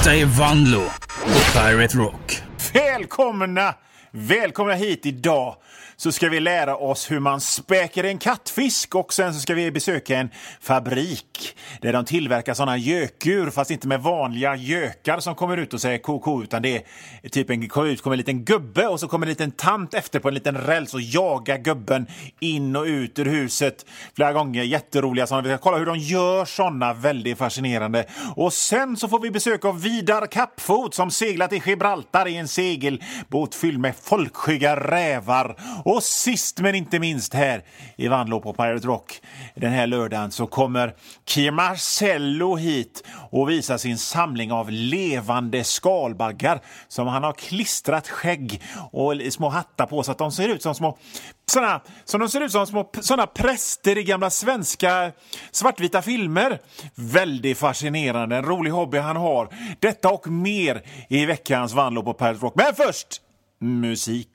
Detta är Vanlo på Pirate Rock. Välkomna hit idag. Så ska vi lära oss hur man späker en kattfisk och sen så ska vi besöka en fabrik där de tillverkar sådana gökur, fast inte med vanliga gökar som kommer ut och säger koko, utan det är typ kommer en liten gubbe och så kommer en liten tant efter på en liten räls och jagar gubben in och ut ur huset flera gånger. Jätteroliga sådana. Vi ska kolla hur de gör sådana, väldigt fascinerande. Och sen så får vi besök av Vidar Kappfot som seglat i Gibraltar i en segelbåt fylld med folkskygga rävar. Och sist men inte minst här i Vanlo på Pirate Rock den här lördagen så kommer Kim Marcello hit och visar sin samling av levande skalbaggar som han har klistrat skägg och små hattar på så att de ser ut som små såna präster i gamla svenska svartvita filmer. Väldigt fascinerande, en rolig hobby han har. Detta och mer i veckans Vanlo på Pirate Rock. Men först musik.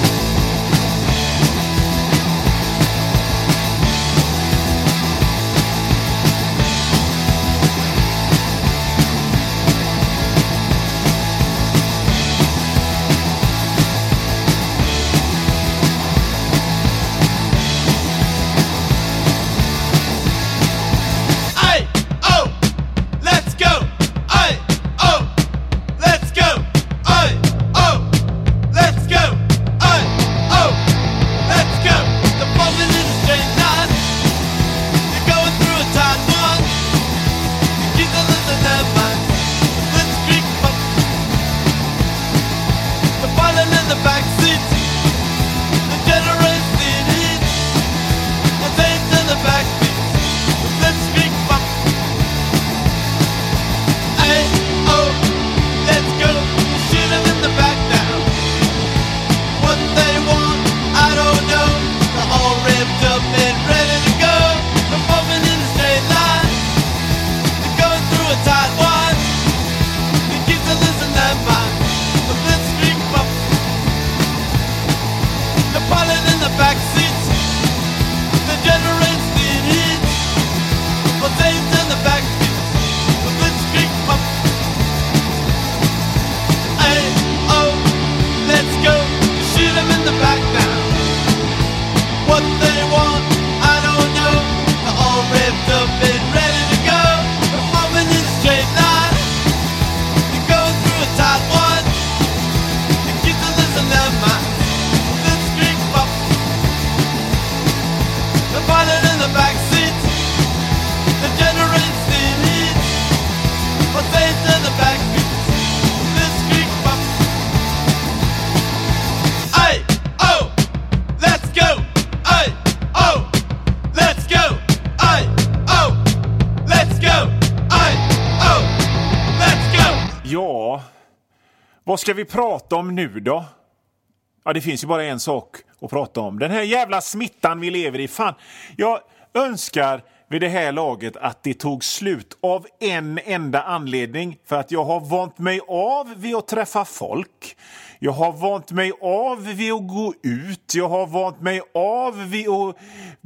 Vad ska vi prata om nu då? Ja, det finns ju bara en sak att prata om. Den här jävla smittan vi lever i. Fan, jag önskar vid det här laget att det tog slut av en enda anledning. För att jag har vant mig av vid att träffa folk. Jag har vant mig av vid att gå ut. Jag har vant mig av vid att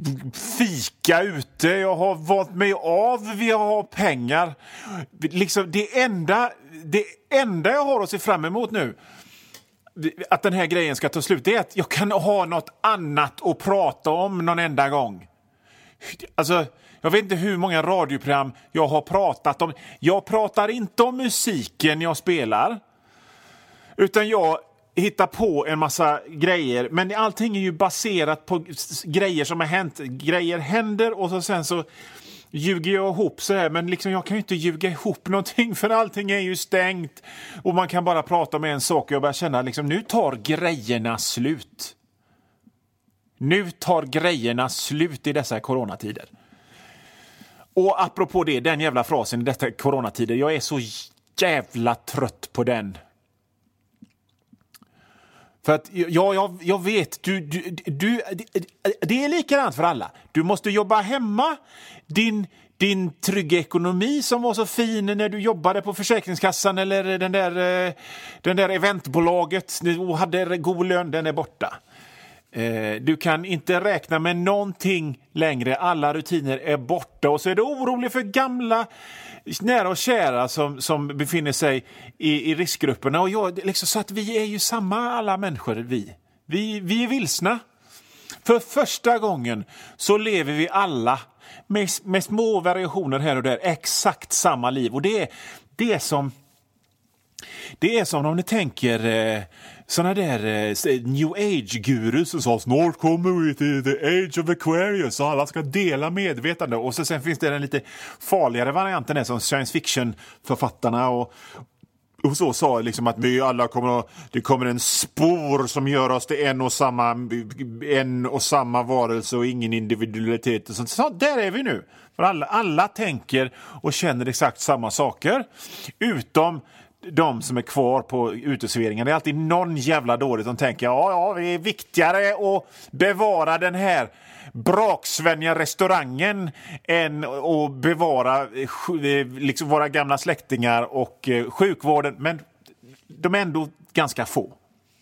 fika ute. Jag har vant mig av vid att ha pengar. Liksom det enda jag har att se fram emot nu, att den här grejen ska ta slut, det är att jag kan ha något annat att prata om någon enda gång. Alltså, jag vet inte hur många radioprogram jag har pratat om. Jag pratar inte om musiken jag spelar, utan jag hittar på en massa grejer. Men allting är ju baserat på grejer som har hänt. Grejer händer och så sen så ljuger jag ihop så här, men liksom jag kan ju inte ljuga ihop någonting för allting är ju stängt och man kan bara prata om en sak och jag börjar känna liksom nu tar grejerna slut. Nu tar grejerna slut i dessa coronatider. Och apropå det, den jävla frasen i dessa coronatider, jag är så jävla trött på den. För att jag vet, det är likadant för alla. Du måste jobba hemma. Din trygga ekonomi som var så fin när du jobbade på Försäkringskassan eller den där eventbolaget och hade god lön, den är borta. Du kan inte räkna med någonting längre. Alla rutiner är borta. Och så är du orolig för gamla, nära och kära som befinner sig i riskgrupperna. Och liksom, så att vi är ju samma, alla människor. Vi är vilsna. För första gången så lever vi alla med små variationer här och där exakt samma liv. Och det är som om ni tänker såna där New Age-gurus som sa snart kommer vi till the age of Aquarius och alla ska dela medvetande. Och så sen finns det den lite farligare varianten där, som science fiction-författarna och så sa liksom att vi alla det kommer en spår som gör oss till en och samma varelse och ingen individualitet och sånt. Så där är vi nu. För alla tänker och känner exakt samma saker, utom de som är kvar på uteserveringen. Det är alltid någon jävla dålig som tänker ja, det är viktigare att bevara den här braksvänja restaurangen än att bevara liksom våra gamla släktingar och sjukvården. Men de är ändå ganska få.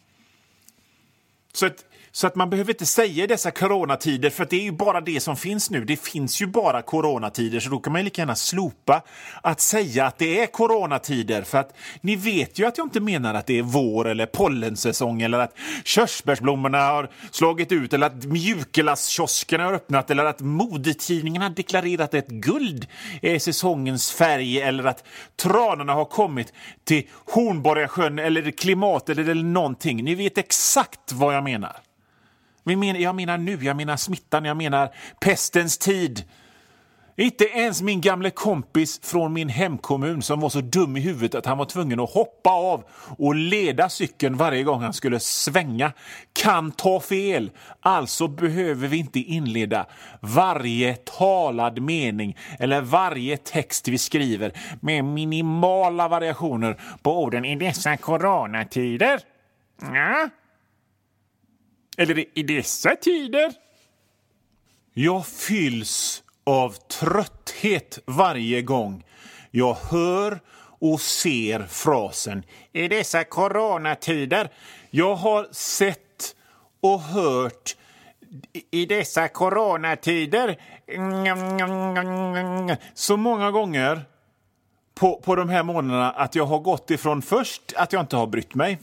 Så att man behöver inte säga dessa coronatider, för att det är ju bara det som finns nu. Det finns ju bara coronatider, så då kan man lika gärna slopa att säga att det är coronatider. För att ni vet ju att jag inte menar att det är vår eller pollensäsong eller att körsbärsblommorna har slagit ut eller att mjukglasskioskerna har öppnat eller att modetidningarna har deklarerat att guld är säsongens färg eller att tranorna har kommit till Hornborgasjön eller klimatet eller någonting. Ni vet exakt vad jag menar. Jag menar smittan, jag menar pestens tid. Inte ens min gamle kompis från min hemkommun som var så dum i huvudet att han var tvungen att hoppa av och leda cykeln varje gång han skulle svänga kan ta fel. Alltså behöver vi inte inleda varje talad mening eller varje text vi skriver med minimala variationer på orden i dessa coronatider. Ja. Eller i dessa tider. Jag fylls av trötthet varje gång jag hör och ser frasen i dessa coronatider. Jag har sett och hört i dessa coronatider så många gånger på de här månaderna att jag har gått ifrån först att jag inte har brytt mig.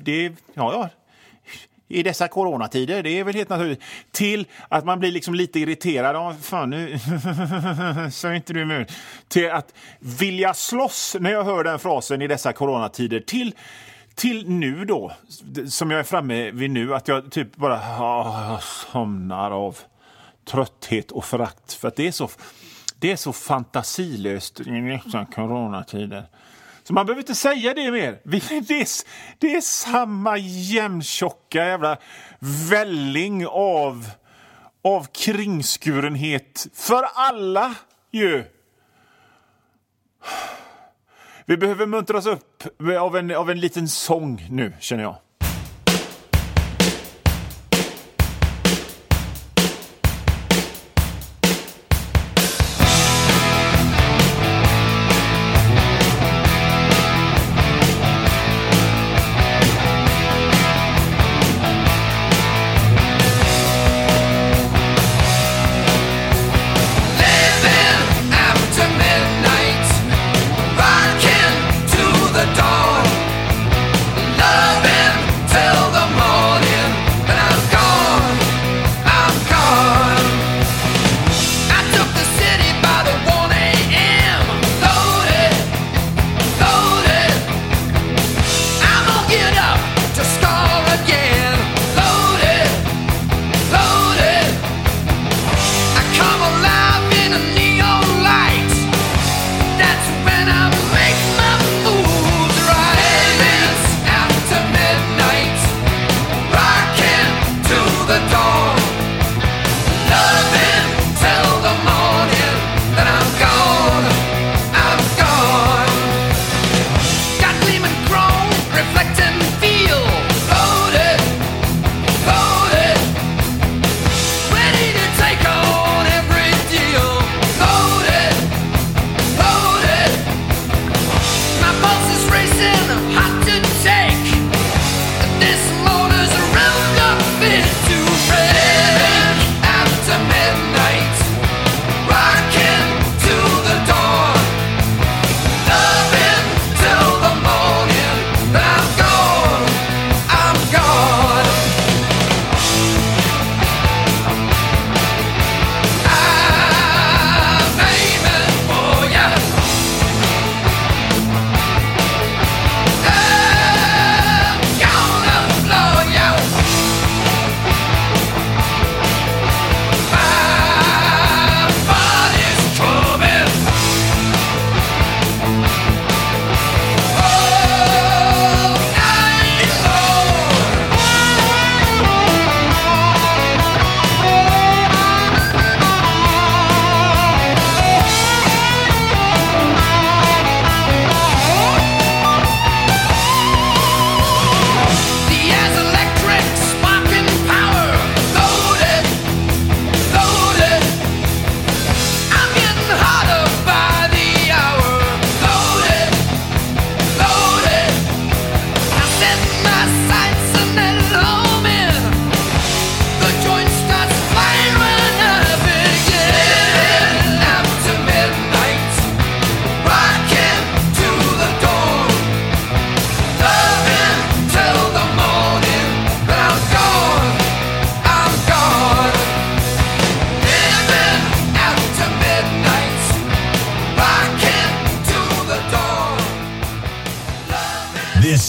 I dessa coronatider, det är väl helt naturligt, till att man blir liksom lite irriterad. Fan, nu så är inte du med. Till att vilja slåss när jag hör den frasen i dessa coronatider. Till nu då, som jag är framme vid nu, att jag typ bara somnar av trötthet och förakt. För att det är så fantasilöst i dessa coronatider. Så man behöver inte säga det mer. Det är samma jämntjocka jävla välling av kringskurenhet för alla ju. Vi behöver muntras upp av en liten sång nu, känner jag. Dawn, love and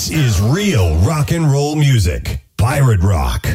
This is real rock and roll music. Pirate Rock.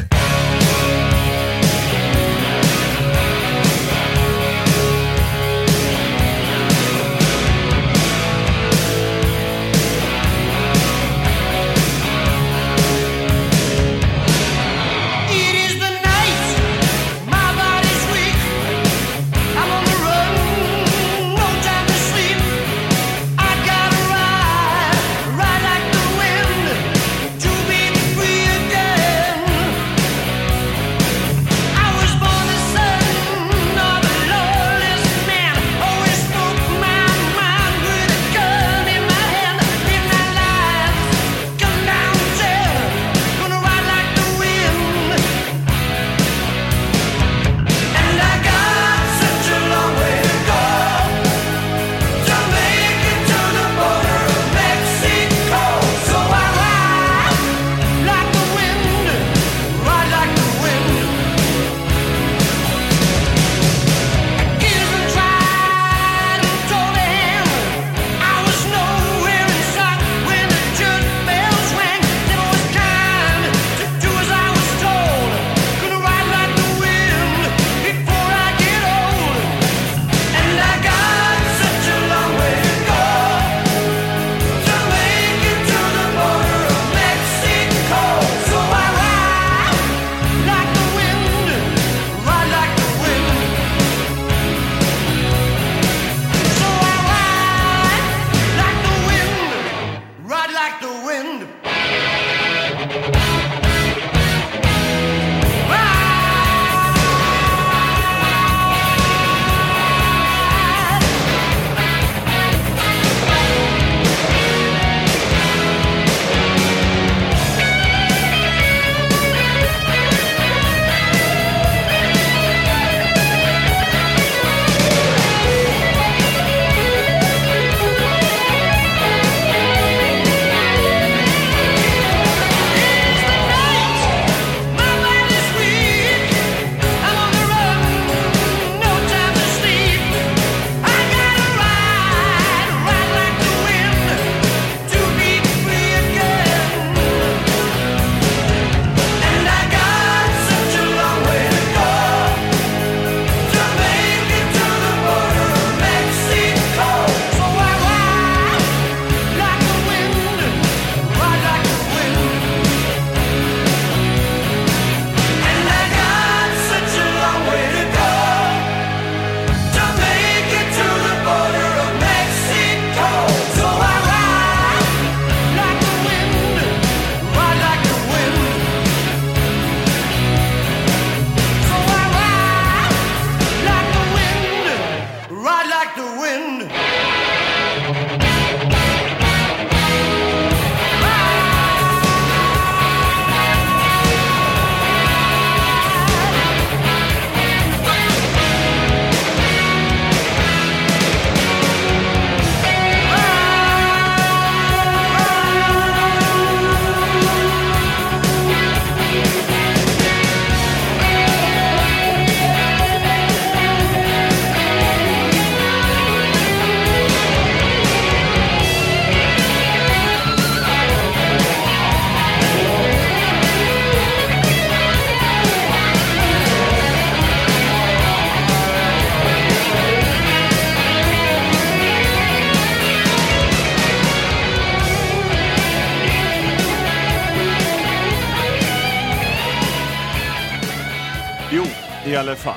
I alla fall.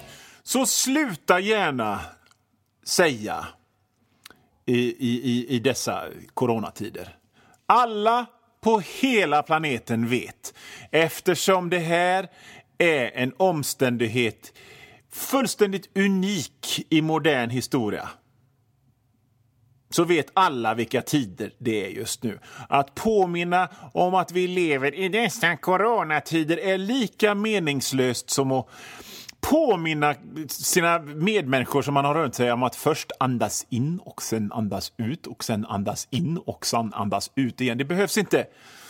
Så sluta gärna säga i dessa coronatider. Alla på hela planeten vet, eftersom det här är en omständighet fullständigt unik i modern historia, så vet alla vilka tider det är just nu. Att påminna om att vi lever i dessa coronatider är lika meningslöst som att påminna sina medmänniskor som man har runt sig om att först andas in och sen andas ut och sen andas in och sen andas ut igen. Det behövs inte.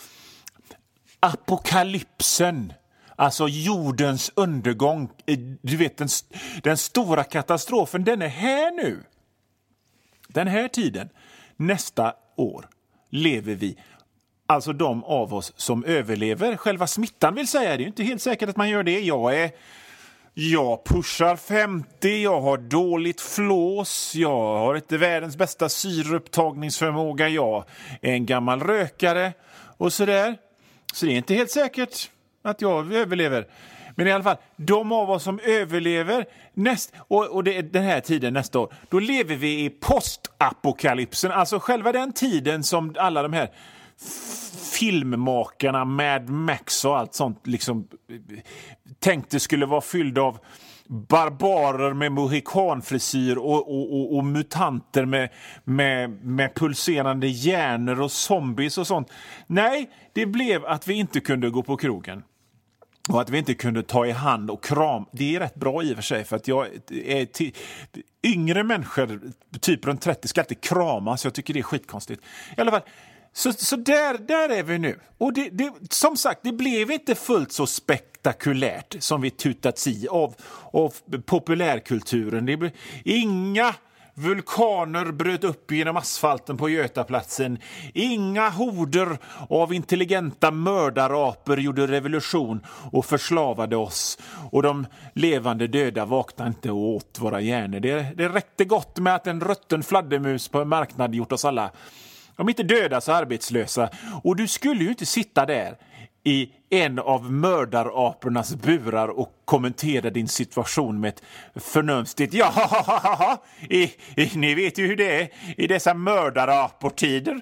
Apokalypsen, alltså jordens undergång, du vet den stora katastrofen, den är här nu. Den här tiden, nästa år, lever vi alltså de av oss som överlever själva smittan vill säga. Det är ju inte helt säkert att man gör det. Jag pushar 50, jag har dåligt flås, jag har inte världens bästa syreupptagningsförmåga, jag är en gammal rökare och sådär. Så det är inte helt säkert att jag överlever. Men i alla fall, de av oss som överlever och det är den här tiden nästa år, då lever vi i postapokalypsen. Alltså själva den tiden som alla de här filmmakarna, Mad Max och allt sånt liksom tänkte skulle vara fylld av barbarer med mohikanfrisyr och mutanter med pulserande hjärnor och zombies och sånt. Nej, det blev att vi inte kunde gå på krogen. Och att vi inte kunde ta i hand och kram. Det är rätt bra i och för sig, för att jag är yngre människor, typ runt 30, ska alltid kramas. Jag tycker det är skitkonstigt. I alla fall, så där är vi nu. Och det, som sagt, det blev inte fullt så spektakulärt som vi tutats i av populärkulturen. Det blev inga vulkaner bröt upp genom asfalten på Götaplatsen. Inga horder av intelligenta mördarapor gjorde revolution och förslavade oss. Och de levande döda vaknade inte och åt våra hjärnor. Det räckte gott med att en rutten fladdermus på en marknad gjort oss alla, om inte döda så arbetslösa. Och du skulle ju inte sitta där i en av mördarapornas burar och kommentera din situation med ett förnumstigt ja, ni vet ju hur det är i dessa mördaraportider.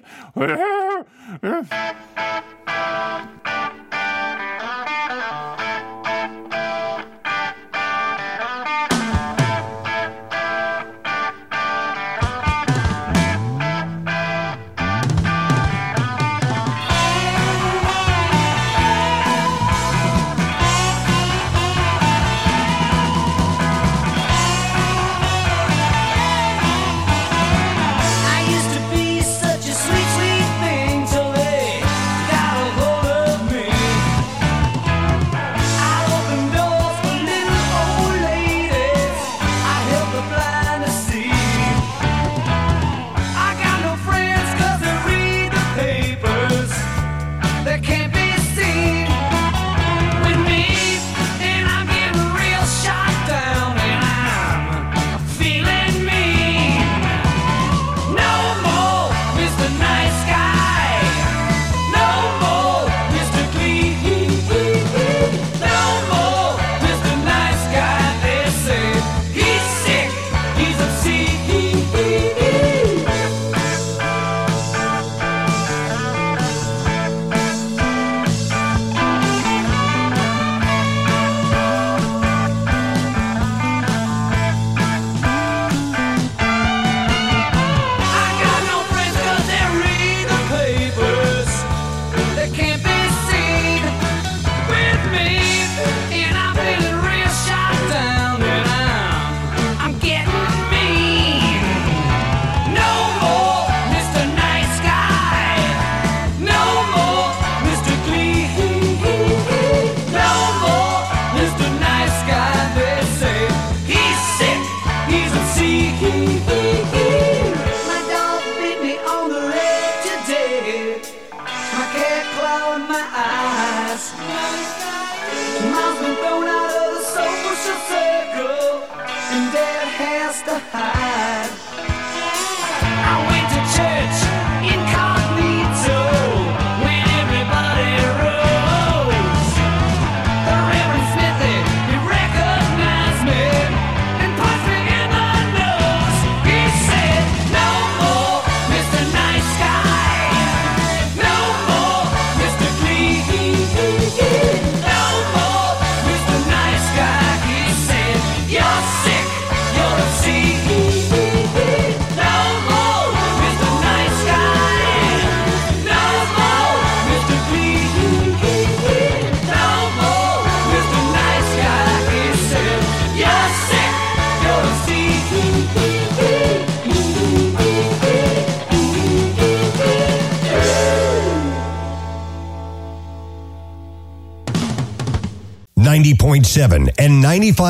.7 and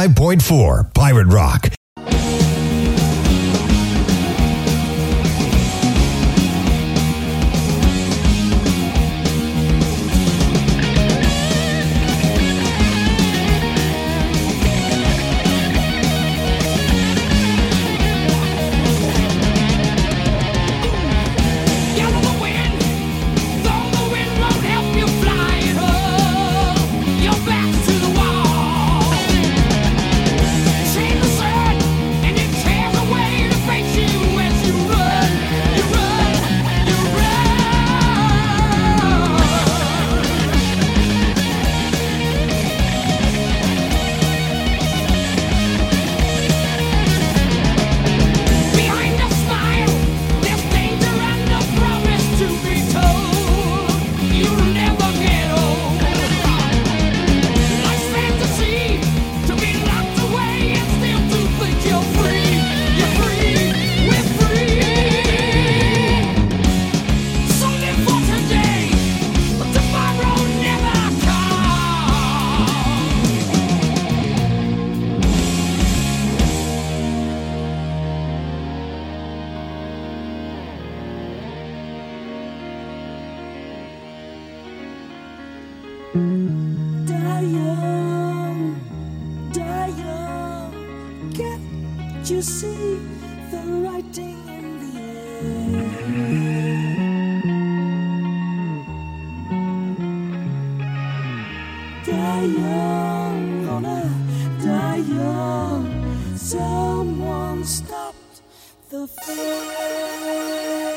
95.4 Pirate Rock. Die young, die young. Can't you see the writing in the air? Die young, gonna die young. Someone stopped the fear.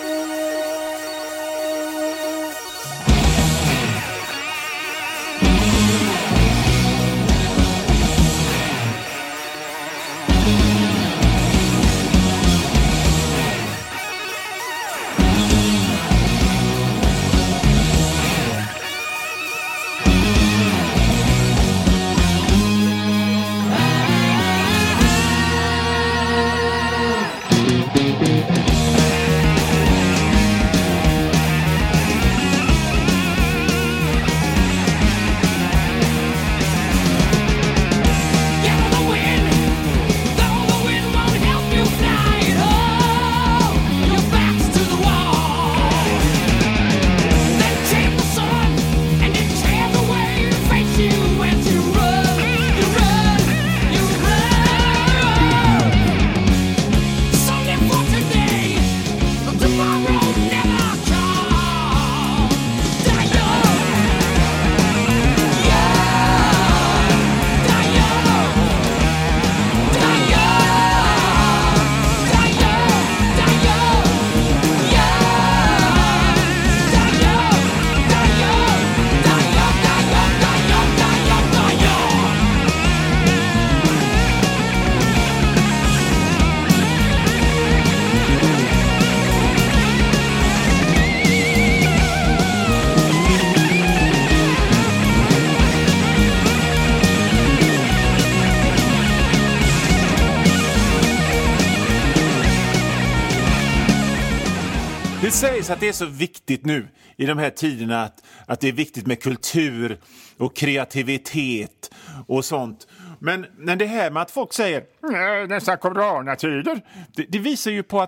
Det sägs att det är så viktigt nu i de här tiderna att det är viktigt med kultur och kreativitet och sånt. Men det här med att folk säger dessa coronatider, det visar ju på att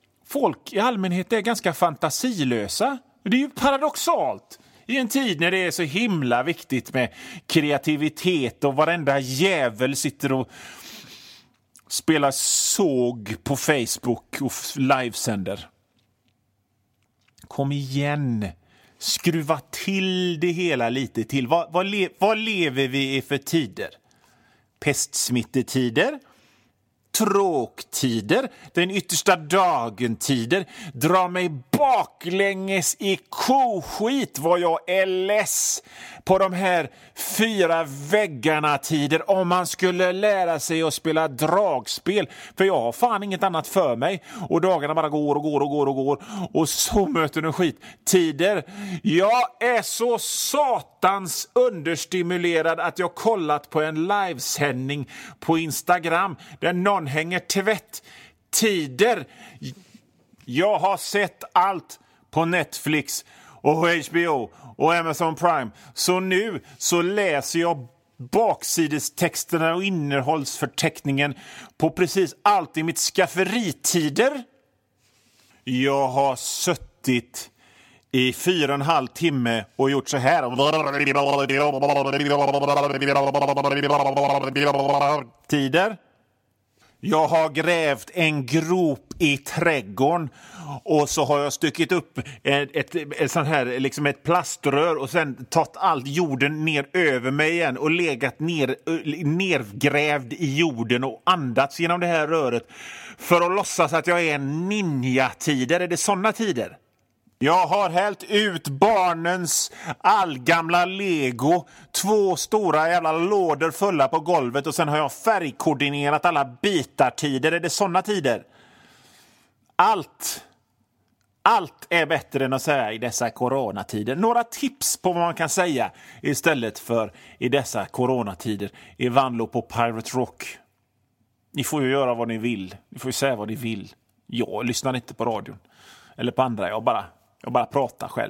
folk i allmänhet är ganska fantasilösa. Det är ju paradoxalt. I en tid när det är så himla viktigt med kreativitet och varenda jävel sitter och spelar såg på Facebook och livesänder. Kom igen, skruva till det hela lite till. Vad lever vi i för tider? Pestsmittetider? Tråktider? Den yttersta dagen-tider? Dra mig baklänges i koskit vad jag är less på de här 4 väggarna-tider om man skulle lära sig att spela dragspel. För jag har fan inget annat för mig. Och dagarna bara går. Och så möter du skit. Tider. Jag är så satans understimulerad att jag kollat på en livesändning på Instagram där någon hänger tvätt. Tider. Jag har sett allt på Netflix och HBO och Amazon Prime. Så nu så läser jag baksidestexterna och innehållsförteckningen på precis allt i mitt skafferitider. Jag har suttit i 4,5 timme och gjort så här. Tider. Jag har grävt en grop i trädgården och så har jag stycket upp ett sånt här, liksom ett plaströr och sen tagit allt jorden ner över mig igen och legat nergrävd i jorden och andats genom det här röret för att låtsas att jag är en ninja-tider. Är det såna tider? Jag har hällt ut barnens allgamla Lego, 2 stora jävla lådor fulla på golvet och sen har jag färgkoordinerat alla bitar-tider. Är det såna tider? Allt är bättre än att säga i dessa coronatider. Några tips på vad man kan säga istället för i dessa coronatider i Vanlo på Pirate Rock. Ni får ju göra vad ni vill. Ni får ju säga vad ni vill. Jag lyssnar inte på radion eller på andra. Jag bara pratar själv.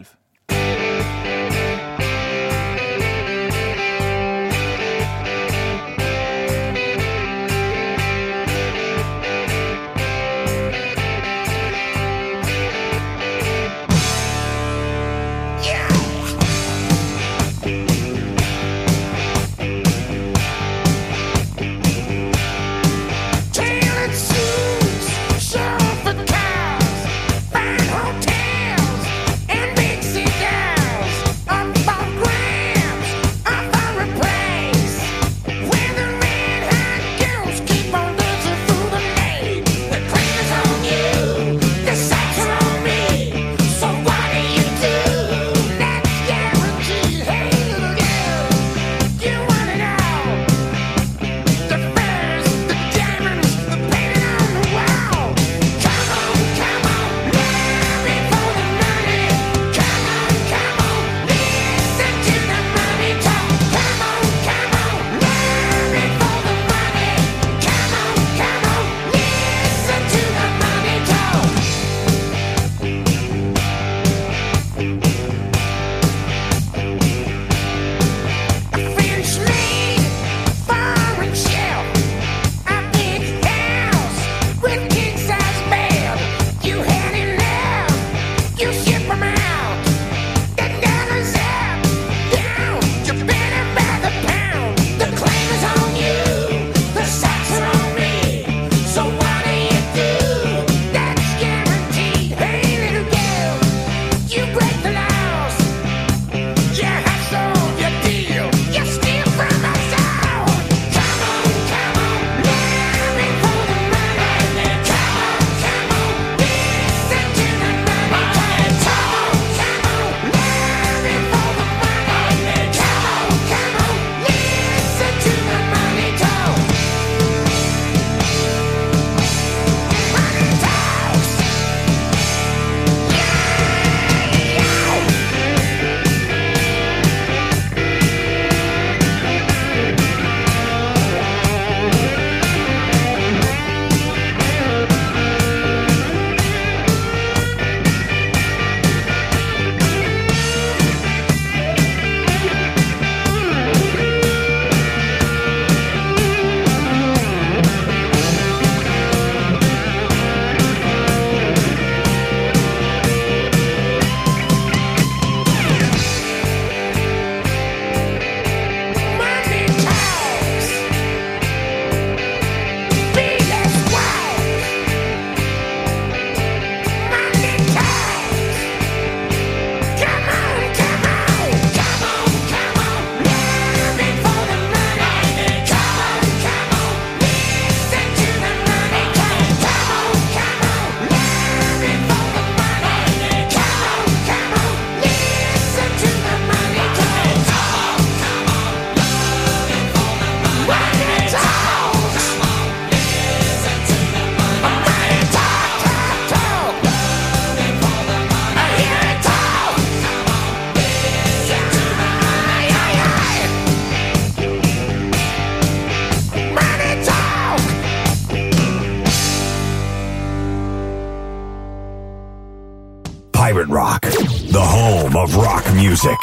Pirate Rock, the home of rock music.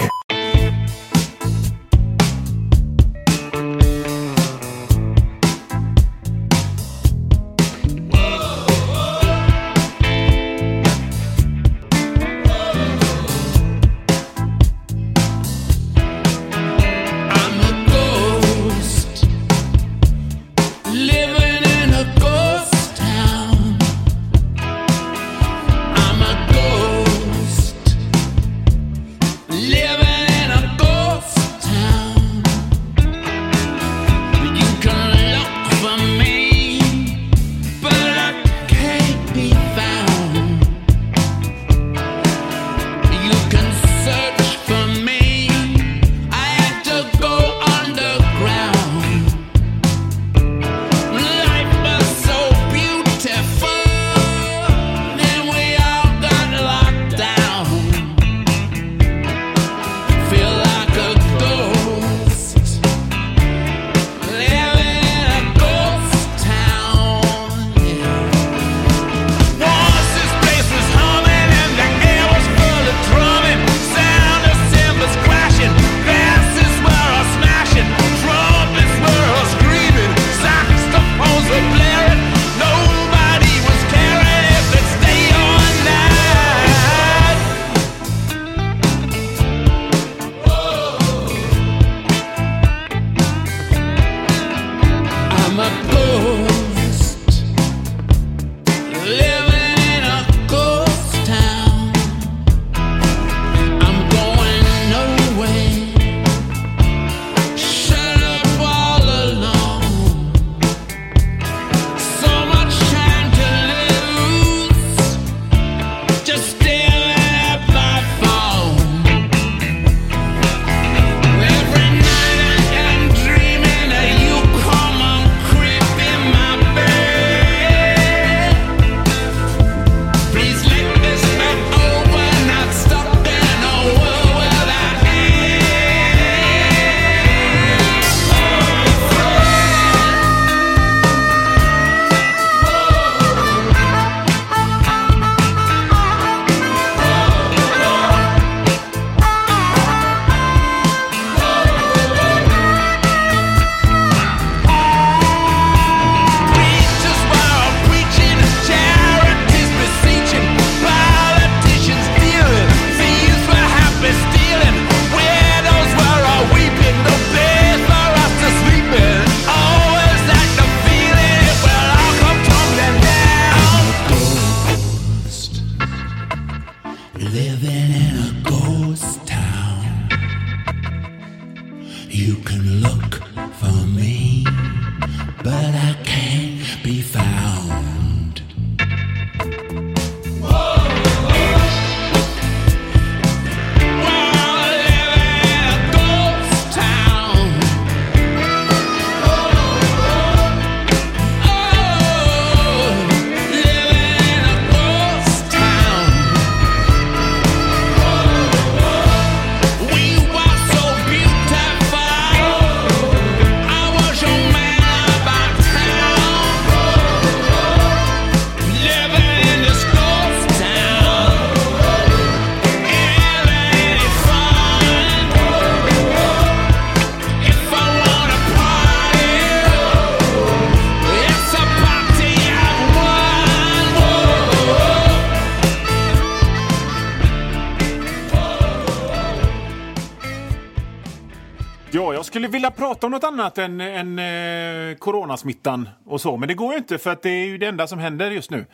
Ja, jag skulle vilja prata om något annat än coronasmittan och så. Men det går ju inte för att det är ju det enda som händer just nu.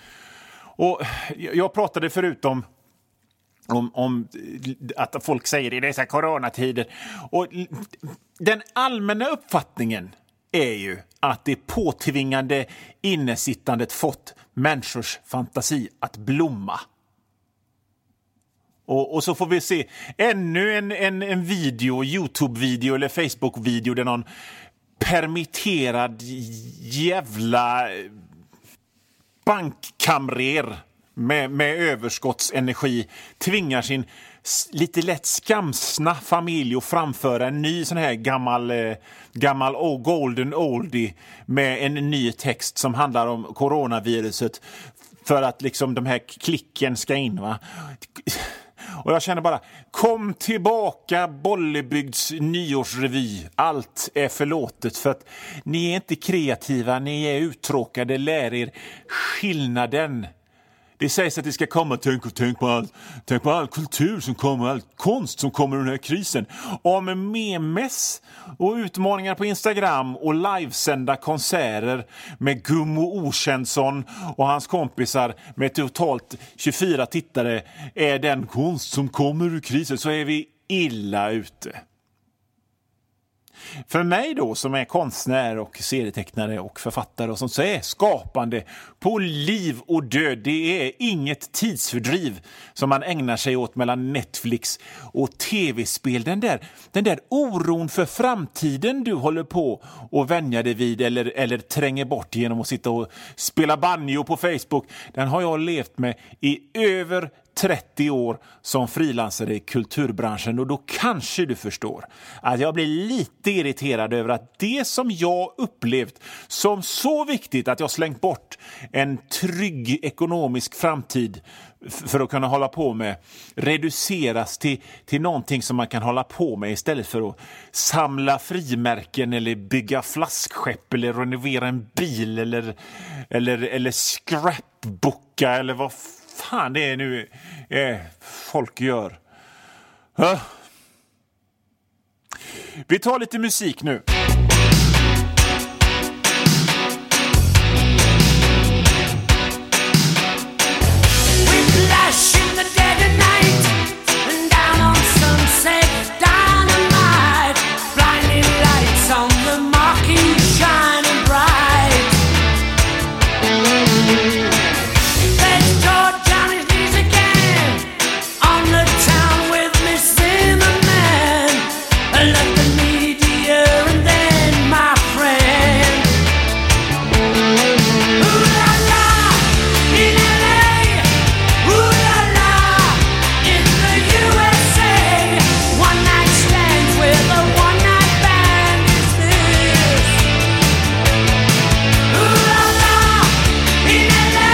Och jag pratade förut om att folk säger i dessa coronatider. Och den allmänna uppfattningen är ju att det påtvingande innesittandet fått människors fantasi att blomma. Och så får vi se ännu en video, YouTube-video eller Facebook-video där någon permitterad jävla bankkamrer med överskottsenergi tvingar sin lite lätt skamsna familj att framföra en ny sån här gammal golden oldie med en ny text som handlar om coronaviruset för att liksom de här klicken ska in, va? Och jag känner bara, kom tillbaka Bollebygds nyårsrevy. Allt är förlåtet för att ni är inte kreativa, ni är uttråkade, lär er skillnaden. Det sägs att det ska komma, tänk på all kultur som kommer, all konst som kommer ur den här krisen. Om memes och utmaningar på Instagram och livesända konserter med Gummo Okänsson och hans kompisar med totalt 24 tittare är den konst som kommer ur krisen, så är vi illa ute. För mig då, som är konstnär och serietecknare och författare och sånt, så är skapande på liv och död. Det är inget tidsfördriv som man ägnar sig åt mellan Netflix och tv-spel. Den där oron för framtiden du håller på och vänja dig vid eller tränger bort genom att sitta och spela banjo på Facebook, den har jag levt med i över 30 år som frilansare i kulturbranschen, och då kanske du förstår att jag blir lite irriterad över att det som jag upplevt som så viktigt att jag slängt bort en trygg ekonomisk framtid för att kunna hålla på med reduceras till någonting som man kan hålla på med istället för att samla frimärken eller bygga flaskskepp eller renovera en bil eller scrapbooka eller vad fan det är nu folk gör. Vi tar lite musik nu. In LA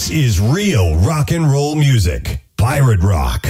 This is real rock and roll music. Pirate Rock.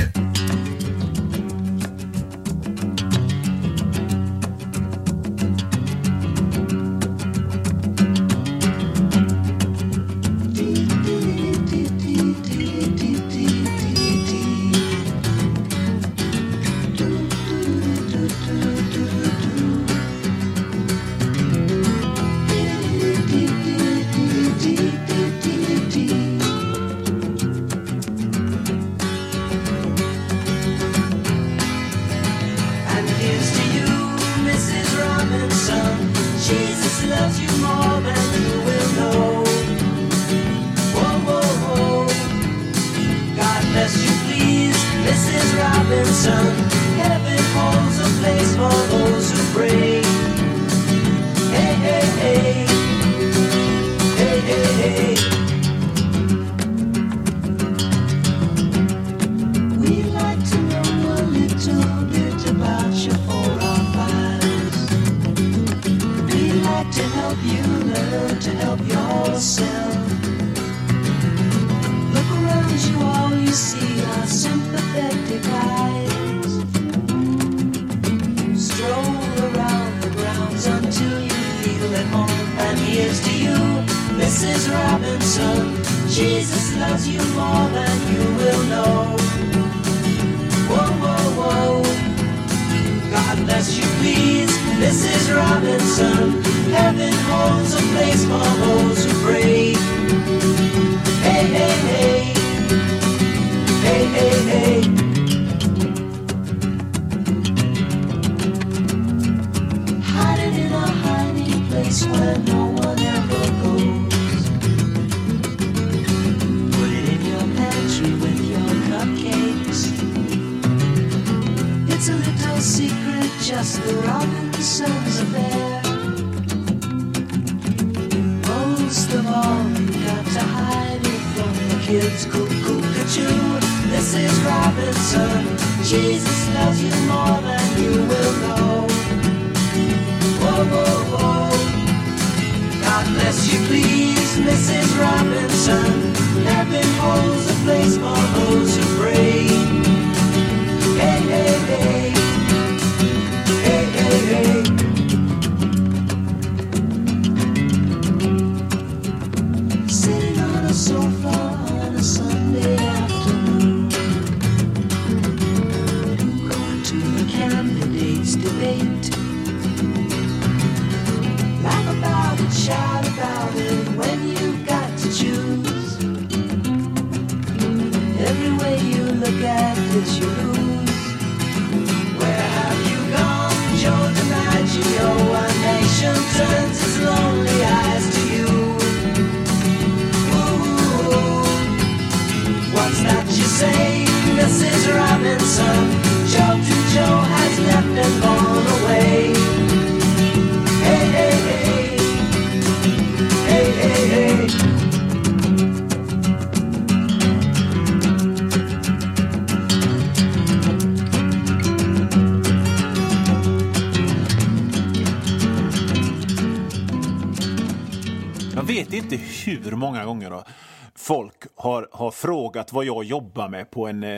Hur många gånger då folk har frågat vad jag jobbar med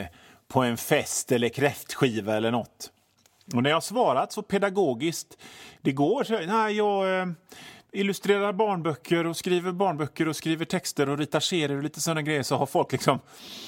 på en fest eller kräftskiva eller något. Och när jag har svarat så pedagogiskt det går så jag illustrerar barnböcker och skriver texter och ritar serier och lite sådana grejer, så har folk liksom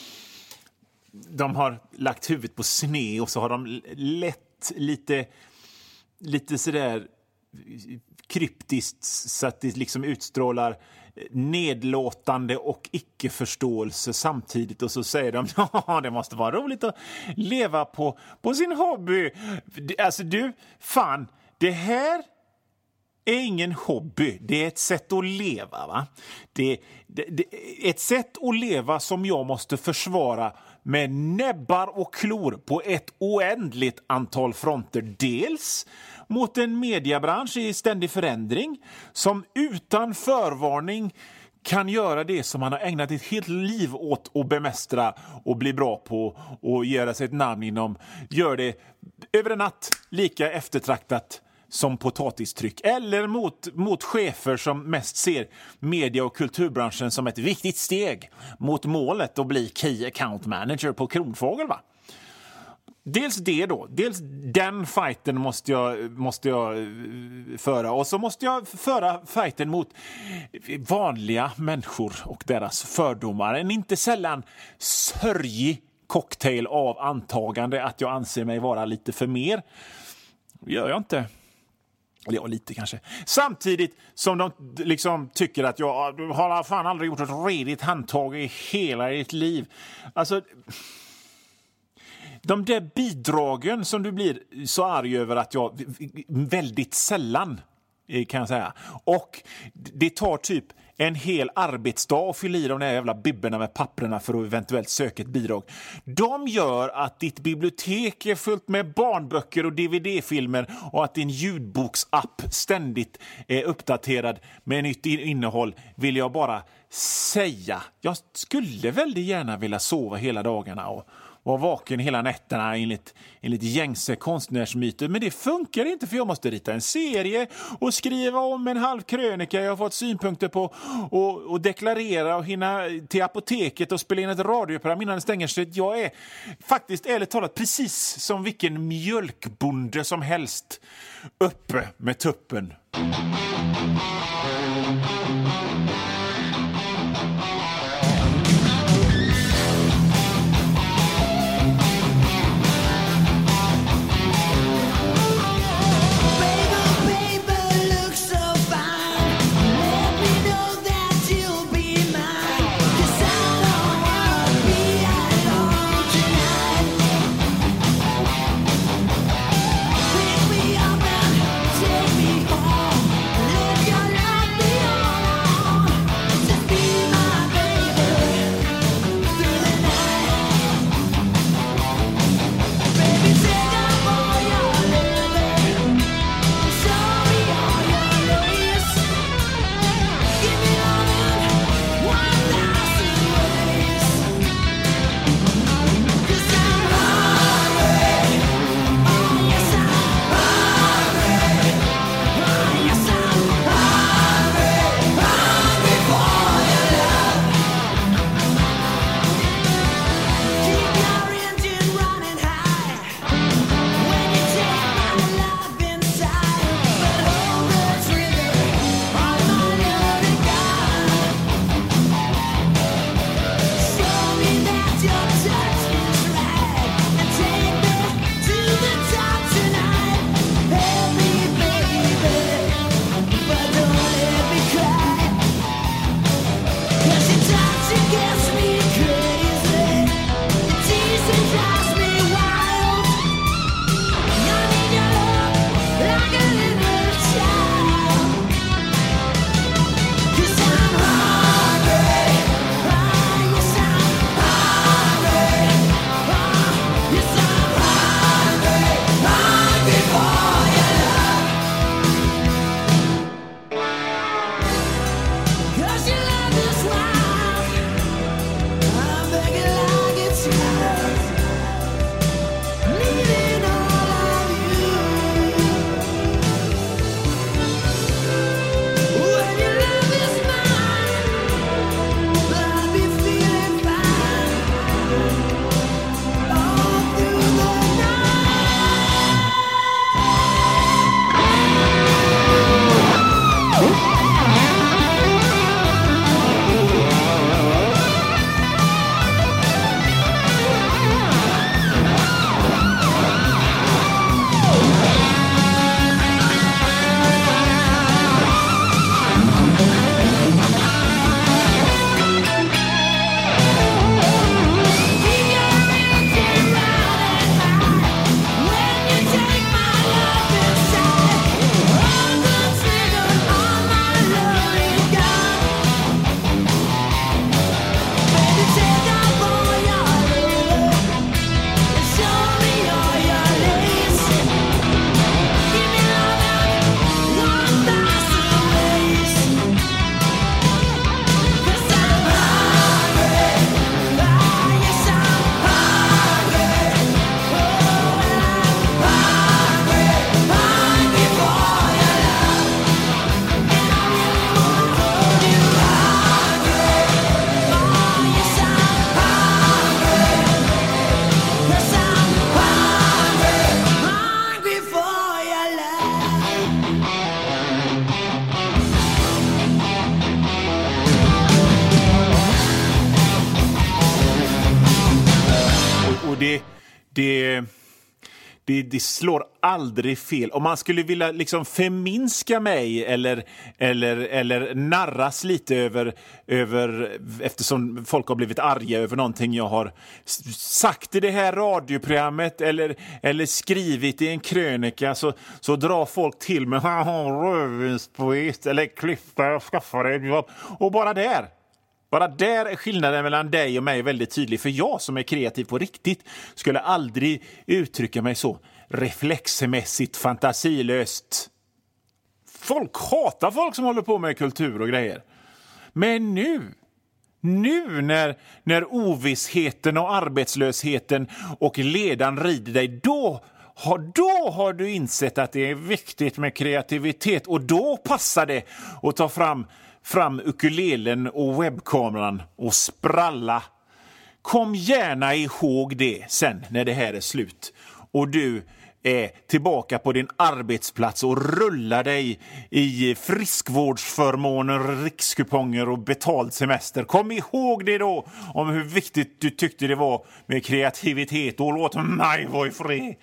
de har lagt huvudet på sned och så har de lätt lite sådär kryptiskt så att det liksom utstrålar nedlåtande och icke-förståelse samtidigt, och så säger de ja, det måste vara roligt att leva på sin hobby. Alltså du, fan, det här är ingen hobby, det är ett sätt att leva, va? Det ett sätt att leva som jag måste försvara med näbbar och klor på ett oändligt antal fronter. Dels mot en mediebransch i ständig förändring som utan förvarning kan göra det som man har ägnat ett helt liv åt att bemästra och bli bra på och göra sig ett namn inom, gör det över en natt lika eftertraktat som potatistryck eller mot chefer som mest ser media- och kulturbranschen som ett viktigt steg mot målet att bli Key Account Manager på Kronfågel, va? Dels det då, dels den fighten måste jag föra, och så måste jag föra fighten mot vanliga människor och deras fördomar. En inte sällan sörjig cocktail av antagande att jag anser mig vara lite för mer. Gör jag inte. Eller ja, lite kanske. Samtidigt som de liksom tycker att jag har fan aldrig gjort ett redigt handtag i hela ditt liv. Alltså, de där bidragen som du blir så arg över att jag väldigt sällan, kan jag säga. Och det tar typ en hel arbetsdag att fylla i de där jävla bibberna med papperna för att eventuellt söka ett bidrag. De gör att ditt bibliotek är fullt med barnböcker och DVD-filmer och att din ljudboksapp ständigt är uppdaterad med nytt innehåll, vill jag bara säga. Jag skulle väldigt gärna vilja sova hela dagarna och vara vaken hela nätterna enligt gängse konstnärsmyter. Men det funkar inte, för jag måste rita en serie och skriva om en halv krönika jag har fått synpunkter på och deklarera och hinna till apoteket och spela in ett radioprogram innan det stänger. Så jag är faktiskt ärligt talat precis som vilken mjölkbonde som helst, uppe med tuppen. Take me up and take me home. Live your life. det slår aldrig fel. Om man skulle vilja liksom förminska mig eller narras lite över eftersom folk har blivit arga över någonting jag har sagt i det här radioprogrammet eller skrivit i en krönika, så drar folk till med rövinspoet eller klyfta och skaffar ett jobb. Och bara där är skillnaden mellan dig och mig väldigt tydlig. För jag som är kreativ på riktigt skulle aldrig uttrycka mig så reflexmässigt fantasilöst. Folk hatar folk som håller på med kultur och grejer. Men nu när ovissheten och arbetslösheten och ledan rider dig, då har du insett att det är viktigt med kreativitet. Och då passar det att ta fram ukulelen och webbkameran och spralla. Kom gärna ihåg det sen när det här är slut och du är tillbaka på din arbetsplats och rullar dig i friskvårdsförmåner, rikskuponger och betald semester. Kom ihåg det då om hur viktigt du tyckte det var med kreativitet och låt mig vara i fred.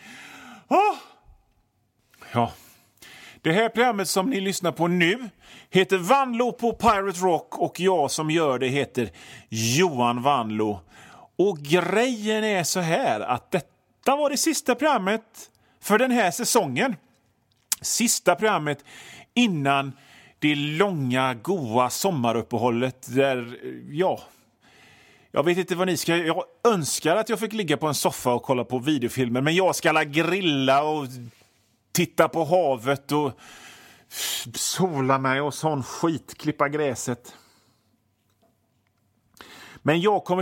Ja. Det här programmet som ni lyssnar på nu heter Vanlo på Pirate Rock och jag som gör det heter Johan Vanlo. Och grejen är så här att detta var det sista programmet för den här säsongen. Sista programmet innan det långa, goa sommaruppehållet där, jag vet inte vad ni ska. Jag önskar att jag fick ligga på en soffa och kolla på videofilmer, men jag ska grilla och titta på havet och sola mig och sån skit, klippa gräset. Men jag kommer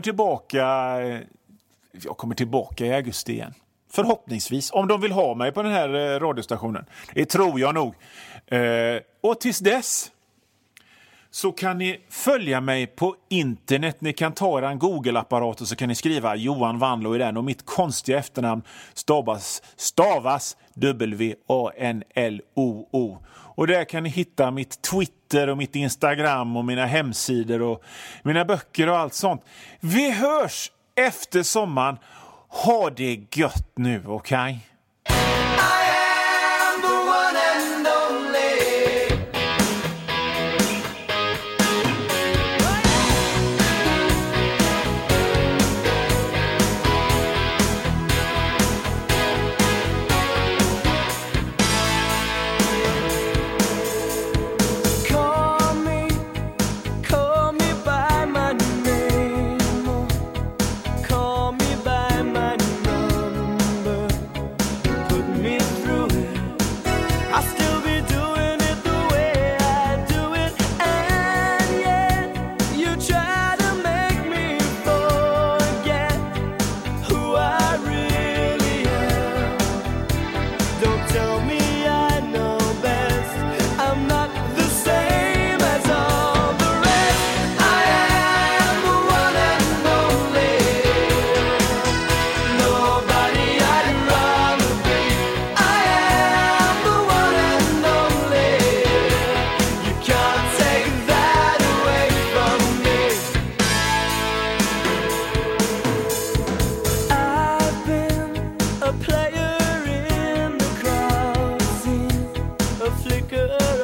tillbaka i augusti igen. Förhoppningsvis, om de vill ha mig på den här radiostationen. Det tror jag nog. Och tills dess så kan ni följa mig på internet. Ni kan ta en Google-apparat och så kan ni skriva Johan Vanlo i den. Och mitt konstiga efternamn stavas W-A-N-L-O-O. Och där kan ni hitta mitt Twitter och mitt Instagram och mina hemsidor och mina böcker och allt sånt. Vi hörs efter sommaren. Ha det gött nu, okej? a flicker